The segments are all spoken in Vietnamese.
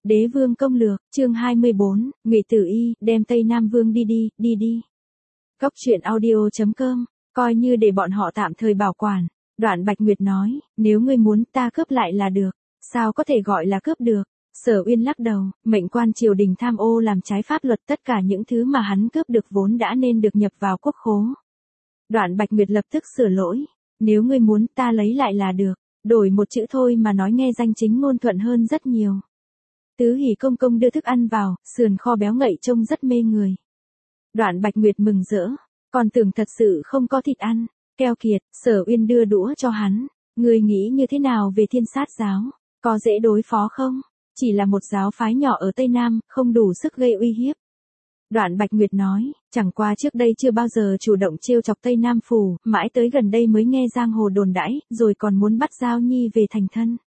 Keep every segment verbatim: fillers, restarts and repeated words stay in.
Đế vương công lược, chương hai mươi bốn, Ngụy Tử Y, đem Tây Nam Vương đi đi, đi đi. Góc truyện audio.com, coi như để bọn họ tạm thời bảo quản. Đoạn Bạch Nguyệt nói, nếu ngươi muốn ta cướp lại là được, sao có thể gọi là cướp được. Sở Uyên lắc đầu, mệnh quan triều đình tham ô làm trái pháp luật, tất cả những thứ mà hắn cướp được vốn đã nên được nhập vào quốc khố. Đoạn Bạch Nguyệt lập tức sửa lỗi, nếu ngươi muốn ta lấy lại là được, đổi một chữ thôi mà nói nghe danh chính ngôn thuận hơn rất nhiều. Tứ Hỉ công công đưa thức ăn vào, sườn kho béo ngậy trông rất mê người. Đoạn Bạch Nguyệt mừng rỡ, còn tưởng thật sự không có thịt ăn. Keo kiệt, Sở Uyên đưa đũa cho hắn, ngươi nghĩ như thế nào về Thiên Sát giáo, có dễ đối phó không? Chỉ là một giáo phái nhỏ ở Tây Nam, không đủ sức gây uy hiếp. Đoạn Bạch Nguyệt nói, chẳng qua trước đây chưa bao giờ chủ động trêu chọc Tây Nam phủ, mãi tới gần đây mới nghe giang hồ đồn đãi, rồi còn muốn bắt Giao Nhi về thành thân.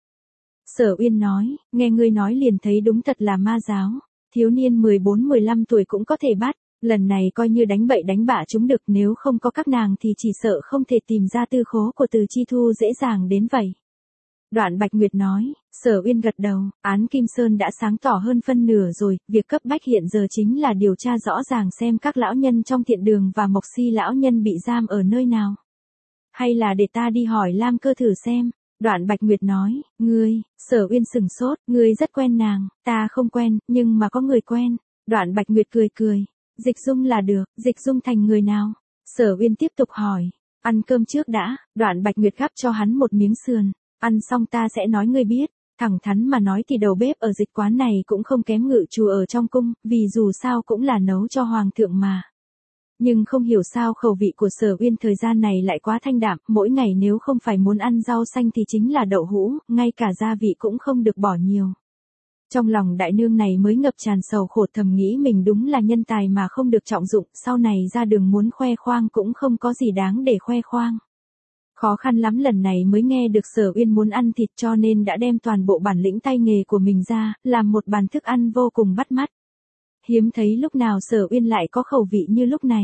Sở Uyên nói, nghe ngươi nói liền thấy đúng thật là ma giáo, thiếu niên mười bốn mười lăm tuổi cũng có thể bắt, lần này coi như đánh bậy đánh bạ chúng được, nếu không có các nàng thì chỉ sợ không thể tìm ra tư khố của Từ Chi Thu dễ dàng đến vậy. Đoạn Bạch Nguyệt nói, Sở Uyên gật đầu, án Kim Sơn đã sáng tỏ hơn phân nửa rồi, việc cấp bách hiện giờ chính là điều tra rõ ràng xem các lão nhân trong thiện đường và Mộc Si lão nhân bị giam ở nơi nào. Hay là để ta đi hỏi Lam Cơ thử xem. Đoạn Bạch Nguyệt nói, ngươi, Sở Uyên sừng sốt, ngươi rất quen nàng, ta không quen, nhưng mà có người quen. Đoạn Bạch Nguyệt cười cười, Dịch Dung là được, Dịch Dung thành người nào? Sở Uyên tiếp tục hỏi, ăn cơm trước đã. Đoạn Bạch Nguyệt gắp cho hắn một miếng sườn, ăn xong ta sẽ nói ngươi biết. Thẳng thắn mà nói thì đầu bếp ở dịch quán này cũng không kém ngự chủ ở trong cung, vì dù sao cũng là nấu cho hoàng thượng mà. Nhưng không hiểu sao khẩu vị của Sở Uyên thời gian này lại quá thanh đạm, mỗi ngày nếu không phải muốn ăn rau xanh thì chính là đậu hũ, ngay cả gia vị cũng không được bỏ nhiều. Trong lòng đại nương này mới ngập tràn sầu khổ, thầm nghĩ mình đúng là nhân tài mà không được trọng dụng, sau này ra đường muốn khoe khoang cũng không có gì đáng để khoe khoang. Khó khăn lắm lần này mới nghe được Sở Uyên muốn ăn thịt, cho nên đã đem toàn bộ bản lĩnh tay nghề của mình ra, làm một bàn thức ăn vô cùng bắt mắt. Hiếm thấy lúc nào Sở Uyên lại có khẩu vị như lúc này.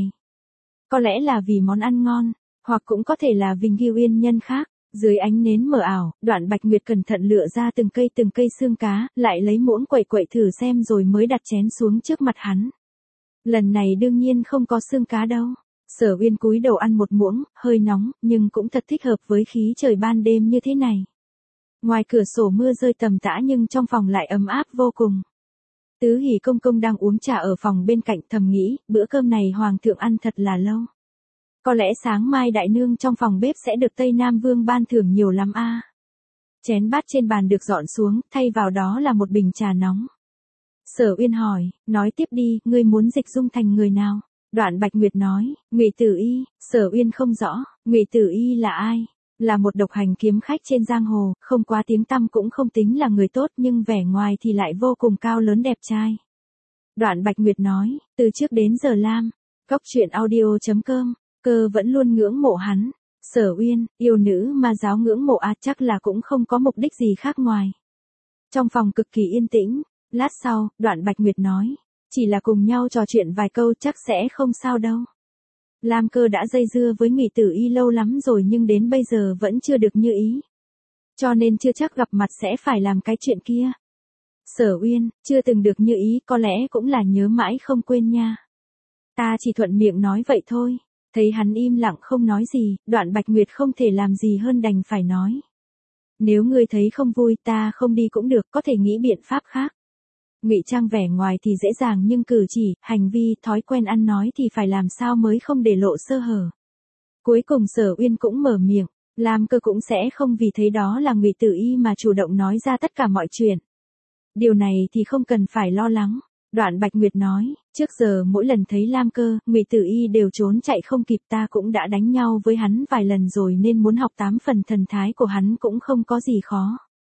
Có lẽ là vì món ăn ngon, hoặc cũng có thể là vì Ngưu Uyên nhân khác. Dưới ánh nến mờ ảo, Đoạn Bạch Nguyệt cẩn thận lựa ra từng cây từng cây xương cá, lại lấy muỗng quậy quậy thử xem rồi mới đặt chén xuống trước mặt hắn. Lần này đương nhiên không có xương cá đâu. Sở Uyên cúi đầu ăn một muỗng, hơi nóng, nhưng cũng thật thích hợp với khí trời ban đêm như thế này. Ngoài cửa sổ mưa rơi tầm tã nhưng trong phòng lại ấm áp vô cùng. Tứ Hỉ công công đang uống trà ở phòng bên cạnh, thầm nghĩ, bữa cơm này hoàng thượng ăn thật là lâu. Có lẽ sáng mai đại nương trong phòng bếp sẽ được Tây Nam Vương ban thưởng nhiều lắm a. À. Chén bát trên bàn được dọn xuống, thay vào đó là một bình trà nóng. Sở Uyên hỏi, nói tiếp đi, ngươi muốn Dịch Dung thành người nào? Đoạn Bạch Nguyệt nói, Ngụy Tử Y. Sở Uyên không rõ, Ngụy Tử Y là ai? Là một độc hành kiếm khách trên giang hồ, không quá tiếng tăm cũng không tính là người tốt, nhưng vẻ ngoài thì lại vô cùng cao lớn đẹp trai. Đoạn Bạch Nguyệt nói, từ trước đến giờ Lam, góc truyện audio.com, Cơ vẫn luôn ngưỡng mộ hắn. Sở Uyên, yêu nữ mà giáo ngưỡng mộ à, chắc là cũng không có mục đích gì khác ngoài. Trong phòng cực kỳ yên tĩnh, lát sau, Đoạn Bạch Nguyệt nói, chỉ là cùng nhau trò chuyện vài câu chắc sẽ không sao đâu. Lam Cơ đã dây dưa với Ngụy Tử Y lâu lắm rồi nhưng đến bây giờ vẫn chưa được như ý. Cho nên chưa chắc gặp mặt sẽ phải làm cái chuyện kia. Sở Uyên, chưa từng được như ý có lẽ cũng là nhớ mãi không quên nha. Ta chỉ thuận miệng nói vậy thôi. Thấy hắn im lặng không nói gì, Đoạn Bạch Nguyệt không thể làm gì hơn đành phải nói. Nếu ngươi thấy không vui ta không đi cũng được, có thể nghĩ biện pháp khác. Ngụy trang vẻ ngoài thì dễ dàng nhưng cử chỉ, hành vi, thói quen ăn nói thì phải làm sao mới không để lộ sơ hở. Cuối cùng Sở Uyên cũng mở miệng, Lam Cơ cũng sẽ không vì thấy đó là Ngụy Tử Y mà chủ động nói ra tất cả mọi chuyện. Điều này thì không cần phải lo lắng. Đoạn Bạch Nguyệt nói, trước giờ mỗi lần thấy Lam Cơ, Ngụy Tử Y đều trốn chạy không kịp, ta cũng đã đánh nhau với hắn vài lần rồi nên muốn học tám phần thần thái của hắn cũng không có gì khó.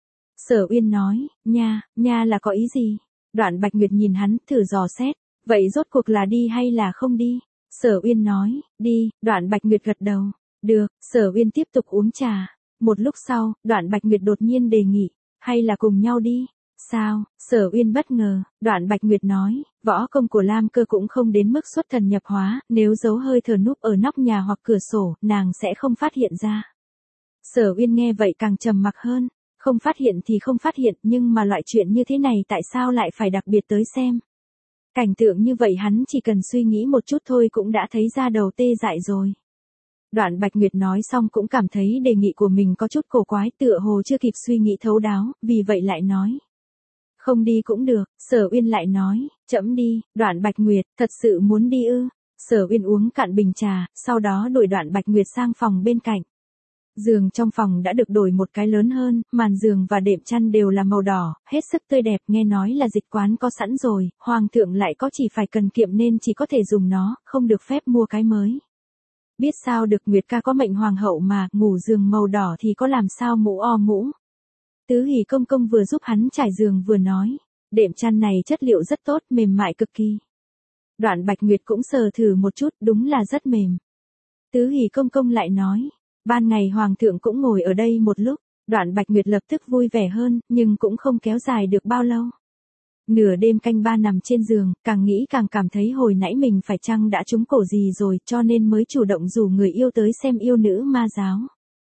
Sở Uyên nói, nha, nha là có ý gì? Đoạn Bạch Nguyệt nhìn hắn, thử dò xét, vậy rốt cuộc là đi hay là không đi? Sở Uyên nói, đi. Đoạn Bạch Nguyệt gật đầu, được. Sở Uyên tiếp tục uống trà. Một lúc sau, Đoạn Bạch Nguyệt đột nhiên đề nghị, hay là cùng nhau đi? Sao? Sở Uyên bất ngờ. Đoạn Bạch Nguyệt nói, võ công của Lam Cơ cũng không đến mức xuất thần nhập hóa, nếu giấu hơi thở núp ở nóc nhà hoặc cửa sổ, nàng sẽ không phát hiện ra. Sở Uyên nghe vậy càng trầm mặc hơn. Không phát hiện thì không phát hiện, nhưng mà loại chuyện như thế này tại sao lại phải đặc biệt tới xem. Cảnh tượng như vậy hắn chỉ cần suy nghĩ một chút thôi cũng đã thấy da đầu tê dại rồi. Đoạn Bạch Nguyệt nói xong cũng cảm thấy đề nghị của mình có chút cổ quái, tựa hồ chưa kịp suy nghĩ thấu đáo, vì vậy lại nói. Không đi cũng được. Sở Uyên lại nói, chậm đi. Đoạn Bạch Nguyệt, thật sự muốn đi ư? Sở Uyên uống cạn bình trà, sau đó đuổi Đoạn Bạch Nguyệt sang phòng bên cạnh. Giường trong phòng đã được đổi một cái lớn hơn, màn giường và đệm chăn đều là màu đỏ, hết sức tươi đẹp, nghe nói là dịch quán có sẵn rồi, hoàng thượng lại có chỉ phải cần kiệm nên chỉ có thể dùng nó, không được phép mua cái mới. Biết sao được, Nguyệt ca có mệnh hoàng hậu mà, ngủ giường màu đỏ thì có làm sao mũ o mũ. Tứ Hỷ công công vừa giúp hắn trải giường vừa nói, đệm chăn này chất liệu rất tốt, mềm mại cực kỳ. Đoạn Bạch Nguyệt cũng sờ thử một chút, đúng là rất mềm. Tứ Hỷ công công lại nói, ban ngày hoàng thượng cũng ngồi ở đây một lúc. Đoạn Bạch Nguyệt lập tức vui vẻ hơn, nhưng cũng không kéo dài được bao lâu. Nửa đêm canh ba nằm trên giường, càng nghĩ càng cảm thấy hồi nãy mình phải chăng đã trúng cổ gì rồi, cho nên mới chủ động rủ người yêu tới xem Yêu Nữ Ma Giáo.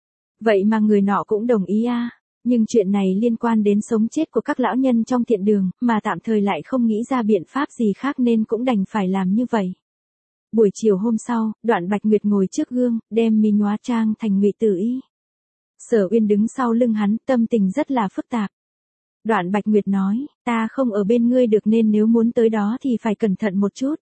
Vậy mà người nọ cũng đồng ý a. Nhưng chuyện này liên quan đến sống chết của các lão nhân trong thiện đường, mà tạm thời lại không nghĩ ra biện pháp gì khác nên cũng đành phải làm như vậy. Buổi chiều hôm sau, Đoạn Bạch Nguyệt ngồi trước gương, đem mi nhóa trang thành Ngụy Tử Y. Sở Uyên đứng sau lưng hắn, tâm tình rất là phức tạp. Đoạn Bạch Nguyệt nói, ta không ở bên ngươi được nên nếu muốn tới đó thì phải cẩn thận một chút.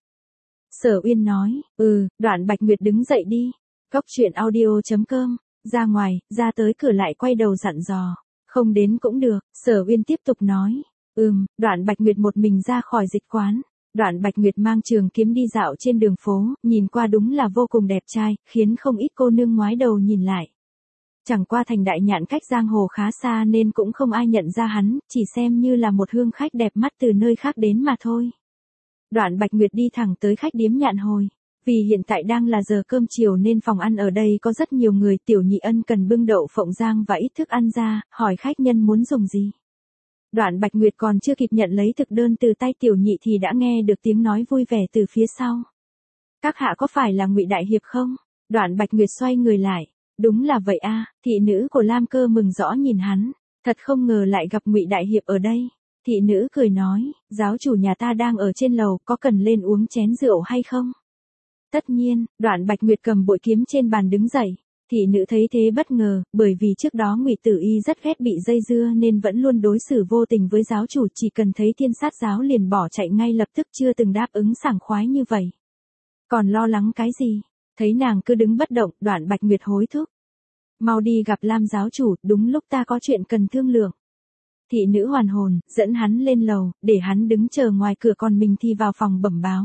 Sở Uyên nói, ừ. Đoạn Bạch Nguyệt đứng dậy đi. Cốc truyện audio chấm com, ra ngoài, ra tới cửa lại quay đầu dặn dò, không đến cũng được. Sở Uyên tiếp tục nói, ừm. Đoạn Bạch Nguyệt một mình ra khỏi dịch quán. Đoạn Bạch Nguyệt mang trường kiếm đi dạo trên đường phố, nhìn qua đúng là vô cùng đẹp trai, khiến không ít cô nương ngoái đầu nhìn lại. Chẳng qua thành đại nhạn cách giang hồ khá xa nên cũng không ai nhận ra hắn, chỉ xem như là một hương khách đẹp mắt từ nơi khác đến mà thôi. Đoạn Bạch Nguyệt đi thẳng tới khách điếm Nhạn Hồi. Vì hiện tại đang là giờ cơm chiều nên phòng ăn ở đây có rất nhiều người. Tiểu Nhị Ân cần bưng đậu phộng rang và ít thức ăn ra, hỏi khách nhân muốn dùng gì. Đoạn Bạch Nguyệt còn chưa kịp nhận lấy thực đơn từ tay Tiểu Nhị thì đã nghe được tiếng nói vui vẻ từ phía sau. Các hạ có phải là Ngụy đại hiệp không? Đoạn Bạch Nguyệt xoay người lại. Đúng là vậy a. Thị nữ của Lam Cơ mừng rõ nhìn hắn, thật không ngờ lại gặp Ngụy đại hiệp ở đây. Thị nữ cười nói, giáo chủ nhà ta đang ở trên lầu, có cần lên uống chén rượu hay không? Tất nhiên. Đoạn Bạch Nguyệt cầm bội kiếm trên bàn đứng dậy. Thị nữ thấy thế bất ngờ, bởi vì trước đó Ngụy Tử Y rất ghét bị dây dưa nên vẫn luôn đối xử vô tình với giáo chủ, chỉ cần thấy Thiên Sát giáo liền bỏ chạy ngay lập tức, chưa từng đáp ứng sảng khoái như vậy. Còn lo lắng cái gì? Thấy nàng cứ đứng bất động, Đoạn Bạch Nguyệt hối thúc. Mau đi gặp Lam giáo chủ, đúng lúc ta có chuyện cần thương lượng. Thị nữ hoàn hồn, dẫn hắn lên lầu, để hắn đứng chờ ngoài cửa còn mình thì vào phòng bẩm báo.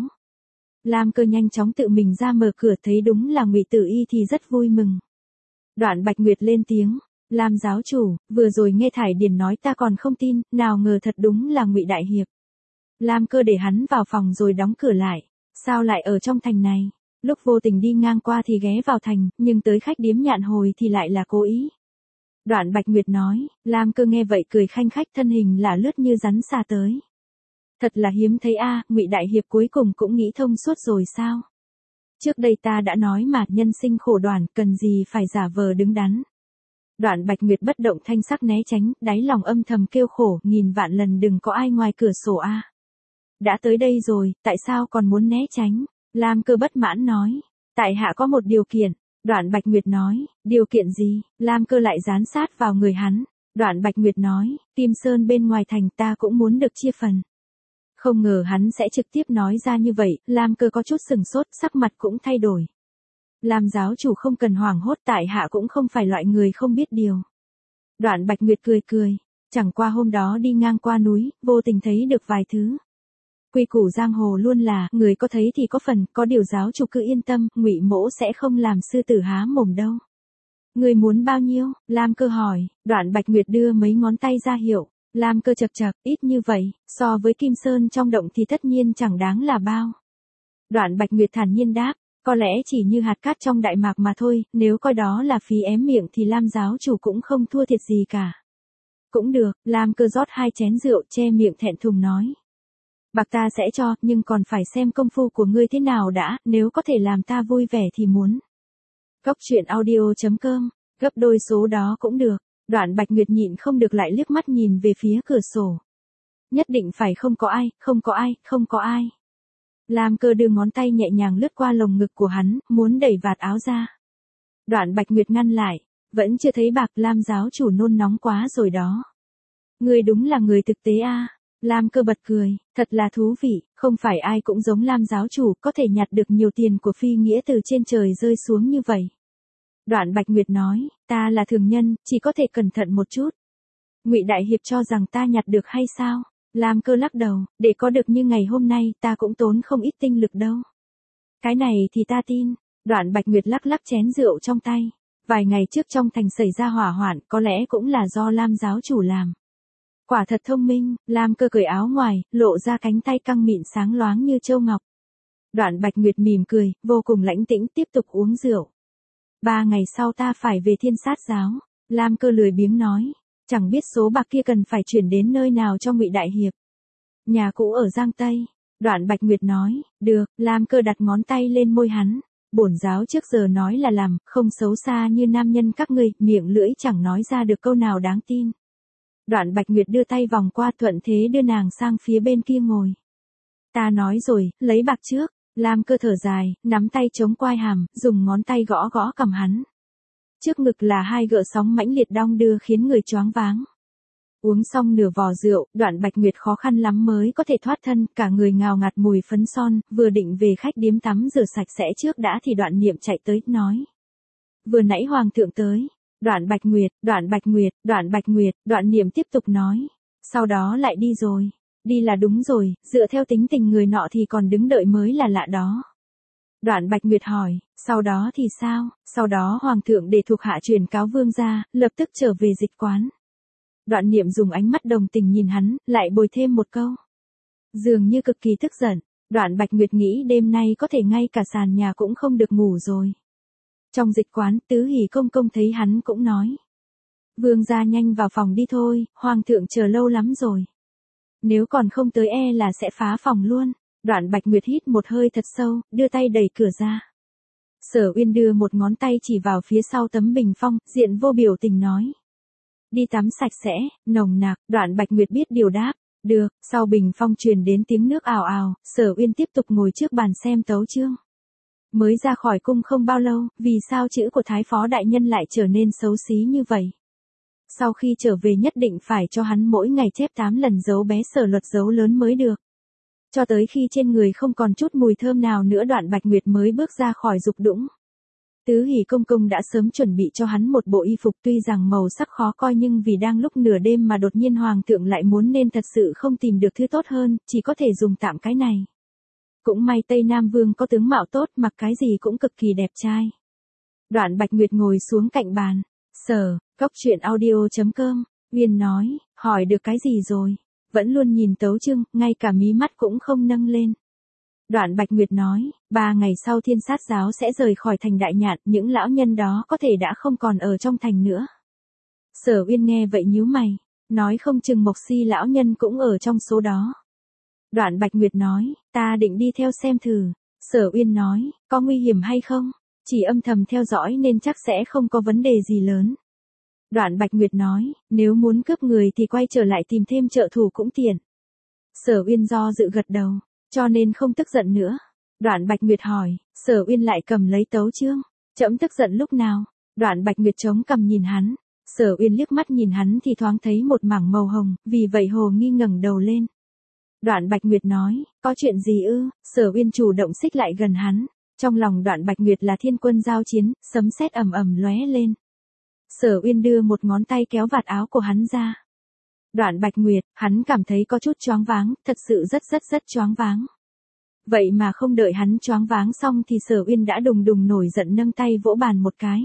Lam Cơ nhanh chóng tự mình ra mở cửa, thấy đúng là Ngụy Tử Y thì rất vui mừng. Đoạn Bạch Nguyệt lên tiếng, Lam giáo chủ, vừa rồi nghe Thải Điền nói ta còn không tin, nào ngờ thật đúng là Ngụy đại hiệp. Lam Cơ để hắn vào phòng rồi đóng cửa lại. Sao lại ở trong thành này? Lúc vô tình đi ngang qua thì ghé vào thành, nhưng tới khách điếm Nhạn Hồi thì lại là cố ý. Đoạn Bạch Nguyệt nói. Lam Cơ nghe vậy cười khanh khách, thân hình là lướt như rắn xa tới. Thật là hiếm thấy a. Ngụy đại hiệp cuối cùng cũng nghĩ thông suốt rồi sao? Trước đây ta đã nói mà, nhân sinh khổ đoạn, cần gì phải giả vờ đứng đắn. Đoạn Bạch Nguyệt bất động thanh sắc né tránh, đáy lòng âm thầm kêu khổ, nghìn vạn lần đừng có ai ngoài cửa sổ a. Đã tới đây rồi, tại sao còn muốn né tránh? Lam Cơ bất mãn nói, tại hạ có một điều kiện. Đoạn Bạch Nguyệt nói, điều kiện gì? Lam Cơ lại dán sát vào người hắn. Đoạn Bạch Nguyệt nói, Kim Sơn bên ngoài thành ta cũng muốn được chia phần. Không ngờ hắn sẽ trực tiếp nói ra như vậy, Lam Cơ có chút sừng sốt, sắc mặt cũng thay đổi. Lam giáo chủ không cần hoảng hốt, tại hạ cũng không phải loại người không biết điều. Đoạn Bạch Nguyệt cười cười, chẳng qua hôm đó đi ngang qua núi, vô tình thấy được vài thứ. Quy củ giang hồ luôn là, người có thấy thì có phần, có điều giáo chủ cứ yên tâm, Ngụy mỗ sẽ không làm sư tử há mồm đâu. Người muốn bao nhiêu? Lam Cơ hỏi. Đoạn Bạch Nguyệt đưa mấy ngón tay ra hiệu. Lam Cơ chật chật, ít như vậy, so với Kim Sơn trong động thì tất nhiên chẳng đáng là bao. Đoạn Bạch Nguyệt thản nhiên đáp, có lẽ chỉ như hạt cát trong đại mạc mà thôi, nếu coi đó là phí ém miệng thì Lam giáo chủ cũng không thua thiệt gì cả. Cũng được. Lam Cơ rót hai chén rượu, che miệng thẹn thùng nói. Bạc ta sẽ cho, nhưng còn phải xem công phu của ngươi thế nào đã, nếu có thể làm ta vui vẻ thì muốn. Cốc truyện audio chấm com, gấp đôi số đó cũng được. Đoạn Bạch Nguyệt nhịn không được lại liếc mắt nhìn về phía cửa sổ. Nhất định phải không có ai, không có ai, không có ai. Lam Cơ đưa ngón tay nhẹ nhàng lướt qua lồng ngực của hắn, muốn đẩy vạt áo ra. Đoạn Bạch Nguyệt ngăn lại, vẫn chưa thấy bạc. Lam giáo chủ nôn nóng quá rồi đó. Ngươi đúng là người thực tế a. À. Lam Cơ bật cười, thật là thú vị, không phải ai cũng giống Lam giáo chủ có thể nhặt được nhiều tiền của phi nghĩa từ trên trời rơi xuống như vậy. Đoạn Bạch Nguyệt nói, ta là thường nhân, chỉ có thể cẩn thận một chút. Ngụy Đại Hiệp cho rằng ta nhặt được hay sao? Lam Cơ lắc đầu, để có được như ngày hôm nay ta cũng tốn không ít tinh lực đâu. Cái này thì ta tin. Đoạn Bạch Nguyệt lắc lắc chén rượu trong tay. Vài ngày trước trong thành xảy ra hỏa hoạn có lẽ cũng là do Lam giáo chủ làm. Quả thật thông minh. Lam Cơ cởi áo ngoài, lộ ra cánh tay căng mịn sáng loáng như châu ngọc. Đoạn Bạch Nguyệt mỉm cười, vô cùng lãnh tĩnh tiếp tục uống rượu. Ba ngày sau ta phải về Thiên Sát giáo. Lam Cơ lười biếng nói. Chẳng biết số bạc kia cần phải chuyển đến nơi nào cho Ngụy Đại Hiệp. Nhà cũ ở Giang Tây. Đoạn Bạch Nguyệt nói, được. Lam Cơ đặt ngón tay lên môi hắn. Bổn giáo trước giờ nói là làm, không xấu xa như nam nhân các ngươi, miệng lưỡi chẳng nói ra được câu nào đáng tin. Đoạn Bạch Nguyệt đưa tay vòng qua thuận thế đưa nàng sang phía bên kia ngồi. Ta nói rồi, lấy bạc trước. Lam Cơ thở dài, nắm tay chống quai hàm, dùng ngón tay gõ gõ cằm hắn. Trước ngực là hai gợn sóng mãnh liệt đong đưa khiến người choáng váng. Uống xong nửa vò rượu, Đoạn Bạch Nguyệt khó khăn lắm mới có thể thoát thân, cả người ngào ngạt mùi phấn son, vừa định về khách điếm tắm rửa sạch sẽ trước đã thì Đoạn Niệm chạy tới, nói. Vừa nãy Hoàng thượng tới. Đoạn Bạch Nguyệt, Đoạn Bạch Nguyệt, Đoạn Bạch Nguyệt, Đoạn Niệm tiếp tục nói. Sau đó lại đi rồi. Đi là đúng rồi, dựa theo tính tình người nọ thì còn đứng đợi mới là lạ đó. Đoạn Bạch Nguyệt hỏi, sau đó thì sao? Sau đó Hoàng thượng để thuộc hạ truyền cáo vương gia, lập tức trở về dịch quán. Đoạn Niệm dùng ánh mắt đồng tình nhìn hắn, lại bồi thêm một câu. Dường như cực kỳ tức giận. Đoạn Bạch Nguyệt nghĩ đêm nay có thể ngay cả sàn nhà cũng không được ngủ rồi. Trong dịch quán, Tứ Hỷ công công thấy hắn cũng nói. Vương gia nhanh vào phòng đi thôi, Hoàng thượng chờ lâu lắm rồi. Nếu còn không tới e là sẽ phá phòng luôn. Đoạn Bạch Nguyệt hít một hơi thật sâu, đưa tay đẩy cửa ra. Sở Uyên đưa một ngón tay chỉ vào phía sau tấm bình phong, diện vô biểu tình nói. Đi tắm sạch sẽ, nồng nặc. Đoạn Bạch Nguyệt biết điều đáp. Được. Sau bình phong truyền đến tiếng nước ào ào, Sở Uyên tiếp tục ngồi trước bàn xem tấu chương. Mới ra khỏi cung không bao lâu, vì sao chữ của Thái Phó Đại Nhân lại trở nên xấu xí như vậy? Sau khi trở về nhất định phải cho hắn mỗi ngày chép tám lần dấu bé Sở Luật dấu lớn mới được. Cho tới khi trên người không còn chút mùi thơm nào nữa Đoạn Bạch Nguyệt mới bước ra khỏi dục đũng. Tứ Hỷ công công đã sớm chuẩn bị cho hắn một bộ y phục tuy rằng màu sắc khó coi nhưng vì đang lúc nửa đêm mà đột nhiên Hoàng thượng lại muốn nên thật sự không tìm được thứ tốt hơn, chỉ có thể dùng tạm cái này. Cũng may Tây Nam Vương có tướng mạo tốt, mặc cái gì cũng cực kỳ đẹp trai. Đoạn Bạch Nguyệt ngồi xuống cạnh bàn. Sở, góc truyện audio chấm com, Uyên nói, hỏi được cái gì rồi? Vẫn luôn nhìn tấu chương, ngay cả mí mắt cũng không nâng lên. Đoạn Bạch Nguyệt nói, ba ngày sau Thiên Sát giáo sẽ rời khỏi thành Đại Nhạn, những lão nhân đó có thể đã không còn ở trong thành nữa. Sở Uyên nghe vậy nhíu mày, nói không chừng Mộc Si lão nhân cũng ở trong số đó. Đoạn Bạch Nguyệt nói, ta định đi theo xem thử. Sở Uyên nói, có nguy hiểm hay không? Chỉ âm thầm theo dõi nên chắc sẽ không có vấn đề gì lớn. Đoạn Bạch Nguyệt nói, nếu muốn cướp người thì quay trở lại tìm thêm trợ thủ cũng tiện. Sở Uyên do dự gật đầu, cho nên không tức giận nữa. Đoạn Bạch Nguyệt hỏi, Sở Uyên lại cầm lấy tấu chương. Trẫm tức giận lúc nào? Đoạn Bạch Nguyệt chống cằm nhìn hắn. Sở Uyên liếc mắt nhìn hắn thì thoáng thấy một mảng màu hồng, vì vậy hồ nghi ngẩng đầu lên. Đoạn Bạch Nguyệt nói, có chuyện gì ư? Sở Uyên chủ động xích lại gần hắn. Trong lòng Đoạn Bạch Nguyệt là thiên quân giao chiến, sấm sét ầm ầm lóe lên. Sở Uyên đưa một ngón tay kéo vạt áo của hắn ra. Đoạn Bạch Nguyệt, hắn cảm thấy có chút choáng váng, thật sự rất rất rất choáng váng. Vậy mà không đợi hắn choáng váng xong thì Sở Uyên đã đùng đùng nổi giận nâng tay vỗ bàn một cái.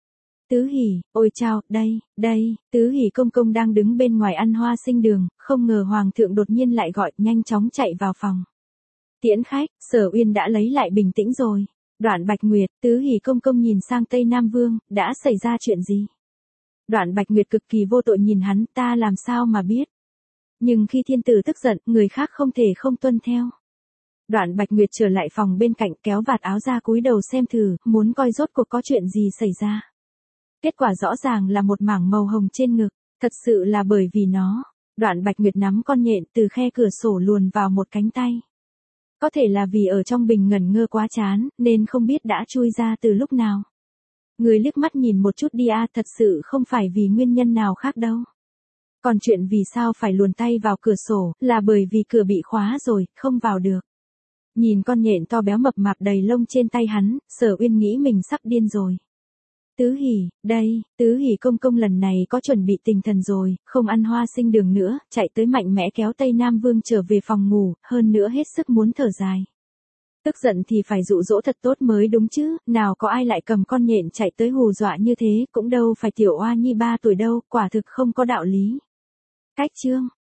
Tứ Hỷ, ôi chao, đây, đây, Tứ Hỷ công công đang đứng bên ngoài ăn hoa sinh đường, không ngờ Hoàng thượng đột nhiên lại gọi, nhanh chóng chạy vào phòng. Tiễn khách, Sở Uyên đã lấy lại bình tĩnh rồi. Đoạn Bạch Nguyệt, Tứ Hỷ công công nhìn sang Tây Nam Vương, đã xảy ra chuyện gì? Đoạn Bạch Nguyệt cực kỳ vô tội nhìn hắn, ta làm sao mà biết. Nhưng khi thiên tử tức giận, người khác không thể không tuân theo. Đoạn Bạch Nguyệt trở lại phòng bên cạnh kéo vạt áo ra cúi đầu xem thử, muốn coi rốt cuộc có chuyện gì xảy ra. Kết quả rõ ràng là một mảng màu hồng trên ngực, thật sự là bởi vì nó. Đoạn Bạch Nguyệt nắm con nhện từ khe cửa sổ luồn vào một cánh tay. Có thể là vì ở trong bình ngẩn ngơ quá chán, nên không biết đã chui ra từ lúc nào. Người liếc mắt nhìn một chút đi a, thật sự không phải vì nguyên nhân nào khác đâu. Còn chuyện vì sao phải luồn tay vào cửa sổ, là bởi vì cửa bị khóa rồi, không vào được. Nhìn con nhện to béo mập mạp đầy lông trên tay hắn, Sở Uyên nghĩ mình sắp điên rồi. Tứ Hỉ, đây, Tứ Hỉ công công lần này có chuẩn bị tinh thần rồi, không ăn hoa sinh đường nữa, chạy tới mạnh mẽ kéo Tây Nam Vương trở về phòng ngủ, hơn nữa hết sức muốn thở dài. Tức giận thì phải dụ dỗ thật tốt mới đúng chứ, nào có ai lại cầm con nhện chạy tới hù dọa như thế, cũng đâu phải tiểu oa nhi ba tuổi đâu, quả thực không có đạo lý. Cách chương